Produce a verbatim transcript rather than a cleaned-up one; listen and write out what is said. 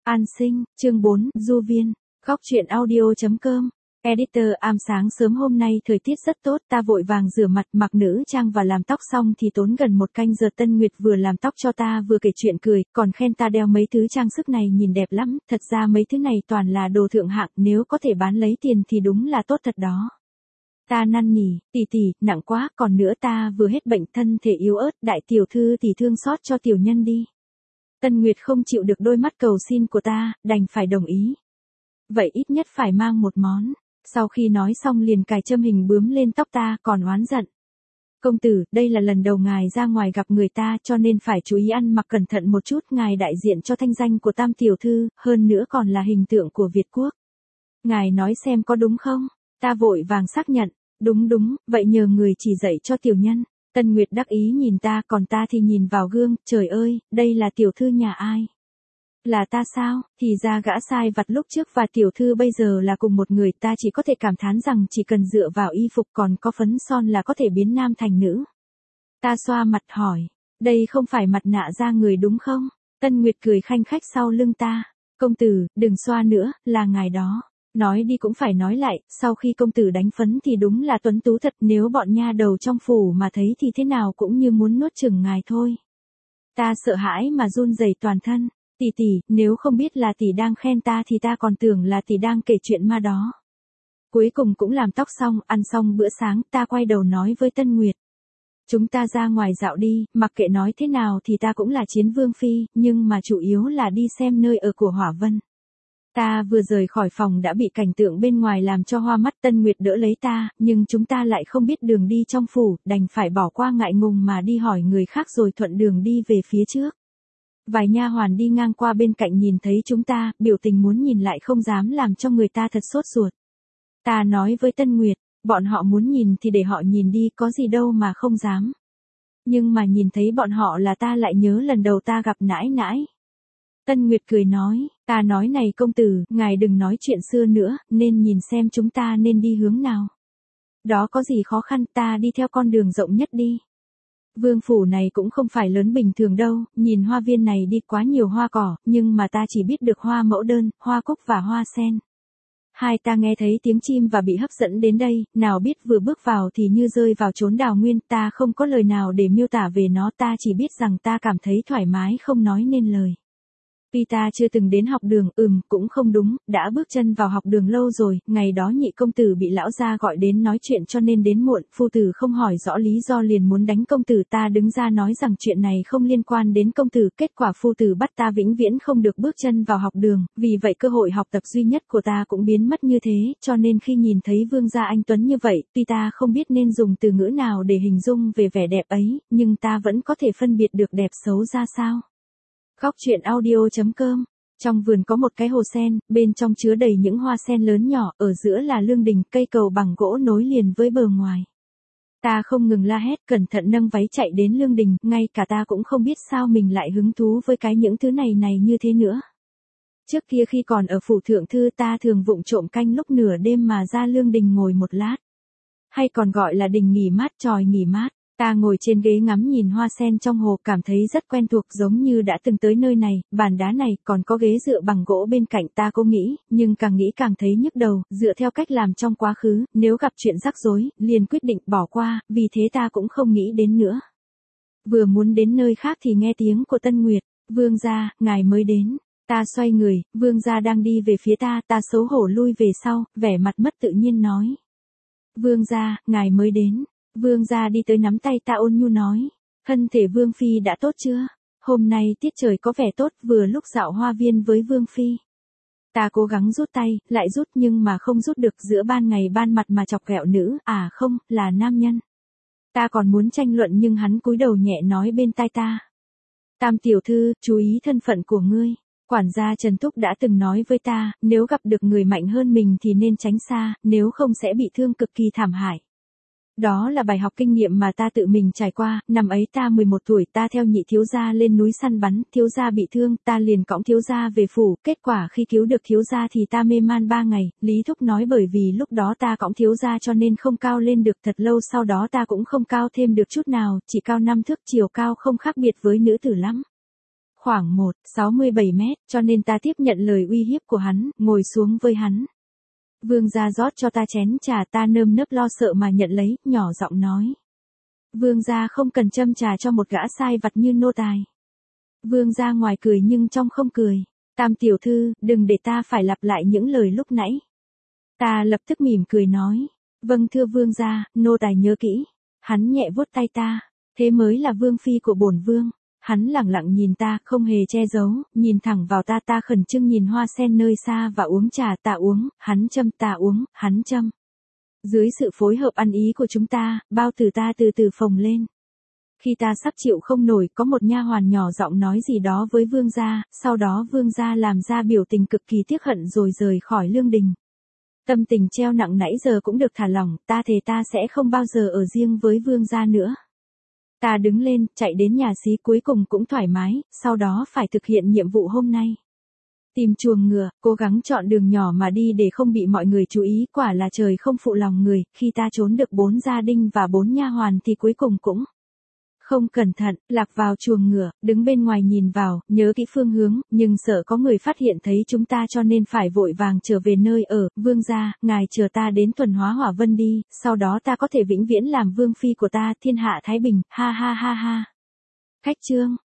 An sinh, chương bốn, Du Viên, góc truyện audio.com. Editor am sáng sớm hôm nay thời tiết rất tốt, ta vội vàng rửa mặt, mặc nữ trang và làm tóc xong thì tốn gần một canh giờ. Tân Nguyệt vừa làm tóc cho ta vừa kể chuyện cười, còn khen ta đeo mấy thứ trang sức này nhìn đẹp lắm, thật ra mấy thứ này toàn là đồ thượng hạng, nếu có thể bán lấy tiền thì đúng là tốt thật đó. Ta năn nỉ, tỷ tỷ, nặng quá, còn nữa ta vừa hết bệnh, thân thể yếu ớt, đại tiểu thư tỷ thương xót cho tiểu nhân đi. Tân Nguyệt không chịu được đôi mắt cầu xin của ta, đành phải đồng ý. Vậy ít nhất phải mang một món. Sau khi nói xong liền cài châm hình bướm lên tóc ta, còn oán giận. Công tử, đây là lần đầu ngài ra ngoài gặp người ta cho nên phải chú ý ăn mặc cẩn thận một chút, ngài đại diện cho thanh danh của tam tiểu thư, hơn nữa còn là hình tượng của Việt Quốc. Ngài nói xem có đúng không? Ta vội vàng xác nhận, đúng đúng, vậy nhờ người chỉ dạy cho tiểu nhân. Tân Nguyệt đắc ý nhìn ta, còn ta thì nhìn vào gương, trời ơi, đây là tiểu thư nhà ai? Là ta sao? Thì ra gã sai vặt lúc trước và tiểu thư bây giờ là cùng một người, ta chỉ có thể cảm thán rằng chỉ cần dựa vào y phục còn có phấn son là có thể biến nam thành nữ. Ta xoa mặt hỏi, đây không phải mặt nạ da người đúng không? Tân Nguyệt cười khanh khách sau lưng ta, công tử, đừng xoa nữa, là ngài đó. Nói đi cũng phải nói lại, sau khi công tử đánh phấn thì đúng là tuấn tú thật, nếu bọn nha đầu trong phủ mà thấy thì thế nào cũng như muốn nuốt chửng ngài thôi. Ta sợ hãi mà run rẩy toàn thân, tỷ tỷ, nếu không biết là tỷ đang khen ta thì ta còn tưởng là tỷ đang kể chuyện ma đó. Cuối cùng cũng làm tóc xong, ăn xong bữa sáng, ta quay đầu nói với Tân Nguyệt. Chúng ta ra ngoài dạo đi, mặc kệ nói thế nào thì ta cũng là chiến vương phi, nhưng mà chủ yếu là đi xem nơi ở của Hỏa Vân. Ta vừa rời khỏi phòng đã bị cảnh tượng bên ngoài làm cho hoa mắt. Tân Nguyệt đỡ lấy ta, nhưng chúng ta lại không biết đường đi trong phủ, đành phải bỏ qua ngại ngùng mà đi hỏi người khác rồi thuận đường đi về phía trước. Vài nha hoàn đi ngang qua bên cạnh nhìn thấy chúng ta, biểu tình muốn nhìn lại không dám, làm cho người ta thật sốt ruột. Ta nói với Tân Nguyệt, bọn họ muốn nhìn thì để họ nhìn đi, có gì đâu mà không dám. Nhưng mà nhìn thấy bọn họ là ta lại nhớ lần đầu ta gặp nãi nãi. Tân Nguyệt cười nói, ta nói này công tử, ngài đừng nói chuyện xưa nữa, nên nhìn xem chúng ta nên đi hướng nào. Đó có gì khó khăn, ta đi theo con đường rộng nhất đi. Vương phủ này cũng không phải lớn bình thường đâu, nhìn hoa viên này đi, quá nhiều hoa cỏ, nhưng mà ta chỉ biết được hoa mẫu đơn, hoa cúc và hoa sen. Hai ta nghe thấy tiếng chim và bị hấp dẫn đến đây, nào biết vừa bước vào thì như rơi vào chốn đào nguyên, ta không có lời nào để miêu tả về nó, ta chỉ biết rằng ta cảm thấy thoải mái không nói nên lời. Tuy ta chưa từng đến học đường, ừm, cũng không đúng, đã bước chân vào học đường lâu rồi, ngày đó nhị công tử bị lão gia gọi đến nói chuyện cho nên đến muộn, phu tử không hỏi rõ lý do liền muốn đánh công tử, ta đứng ra nói rằng chuyện này không liên quan đến công tử, kết quả phu tử bắt ta vĩnh viễn không được bước chân vào học đường, vì vậy cơ hội học tập duy nhất của ta cũng biến mất như thế, cho nên khi nhìn thấy vương gia anh tuấn như vậy, tuy ta không biết nên dùng từ ngữ nào để hình dung về vẻ đẹp ấy, nhưng ta vẫn có thể phân biệt được đẹp xấu ra sao. Góc truyện audio.com. Trong vườn có một cái hồ sen, bên trong chứa đầy những hoa sen lớn nhỏ, ở giữa là lương đình, cây cầu bằng gỗ nối liền với bờ ngoài. Ta không ngừng la hét, cẩn thận nâng váy chạy đến lương đình, ngay cả ta cũng không biết sao mình lại hứng thú với cái những thứ này này như thế nữa. Trước kia khi còn ở phủ thượng thư ta thường vụng trộm canh lúc nửa đêm mà ra lương đình ngồi một lát. Hay còn gọi là đình nghỉ mát, tròi nghỉ mát. Ta ngồi trên ghế ngắm nhìn hoa sen trong hồ, cảm thấy rất quen thuộc, giống như đã từng tới nơi này, bàn đá này, còn có ghế dựa bằng gỗ bên cạnh. Ta cố nghĩ, nhưng càng nghĩ càng thấy nhức đầu, dựa theo cách làm trong quá khứ, nếu gặp chuyện rắc rối, liền quyết định bỏ qua, vì thế ta cũng không nghĩ đến nữa. Vừa muốn đến nơi khác thì nghe tiếng của Tân Nguyệt, vương gia, ngài mới đến. Ta xoay người, vương gia đang đi về phía ta, ta xấu hổ lui về sau, vẻ mặt mất tự nhiên nói. Vương gia, ngài mới đến. Vương gia đi tới nắm tay ta ôn nhu nói, thân thể vương phi đã tốt chưa? Hôm nay tiết trời có vẻ tốt, vừa lúc dạo hoa viên với vương phi. Ta cố gắng rút tay, lại rút nhưng mà không rút được, giữa ban ngày ban mặt mà chọc ghẹo nữ, à không, là nam nhân. Ta còn muốn tranh luận nhưng hắn cúi đầu nhẹ nói bên tai ta. Tam tiểu thư, chú ý thân phận của ngươi. Quản gia Trần Thúc đã từng nói với ta, nếu gặp được người mạnh hơn mình thì nên tránh xa, nếu không sẽ bị thương cực kỳ thảm hại. Đó là bài học kinh nghiệm mà ta tự mình trải qua, năm ấy ta mười một tuổi, ta theo nhị thiếu gia lên núi săn bắn, thiếu gia bị thương, ta liền cõng thiếu gia về phủ, kết quả khi cứu được thiếu gia thì ta mê man ba ngày, Lý Thúc nói bởi vì lúc đó ta cõng thiếu gia cho nên không cao lên được, thật lâu sau đó ta cũng không cao thêm được chút nào, chỉ cao năm thước, chiều cao không khác biệt với nữ tử lắm. khoảng một phẩy sáu mươi bảy mét, cho nên ta tiếp nhận lời uy hiếp của hắn, ngồi xuống với hắn. Vương gia rót cho ta chén trà, ta nơm nớp lo sợ mà nhận lấy, nhỏ giọng nói. Vương gia không cần châm trà cho một gã sai vặt như nô tài. Vương gia ngoài cười nhưng trong không cười. Tam tiểu thư, đừng để ta phải lặp lại những lời lúc nãy. Ta lập tức mỉm cười nói. Vâng thưa vương gia, nô tài nhớ kỹ. Hắn nhẹ vuốt tay ta. Thế mới là vương phi của bổn vương. Hắn lẳng lặng nhìn ta, không hề che giấu, nhìn thẳng vào ta, ta khẩn trương nhìn hoa sen nơi xa và uống trà, ta uống, hắn châm, ta uống, hắn châm. Dưới sự phối hợp ăn ý của chúng ta, bao tử ta từ từ phồng lên. Khi ta sắp chịu không nổi, có một nha hoàn nhỏ giọng nói gì đó với vương gia, sau đó vương gia làm ra biểu tình cực kỳ tiếc hận rồi rời khỏi lương đình. Tâm tình treo nặng nãy giờ cũng được thả lỏng, ta thề ta sẽ không bao giờ ở riêng với vương gia nữa. Ta đứng lên, chạy đến nhà xí, cuối cùng cũng thoải mái, sau đó phải thực hiện nhiệm vụ hôm nay. Tìm chuồng ngựa, cố gắng chọn đường nhỏ mà đi để không bị mọi người chú ý, quả là trời không phụ lòng người, khi ta trốn được bốn gia đình và bốn nha hoàn thì cuối cùng cũng không cẩn thận, lạc vào chuồng ngựa, đứng bên ngoài nhìn vào, nhớ kỹ phương hướng, nhưng sợ có người phát hiện thấy chúng ta cho nên phải vội vàng trở về nơi ở. Vương gia, ngài chờ ta đến Thuần Hóa Hỏa Vân đi, sau đó ta có thể vĩnh viễn làm vương phi của ta, thiên hạ thái bình, ha ha ha ha. Khách trương.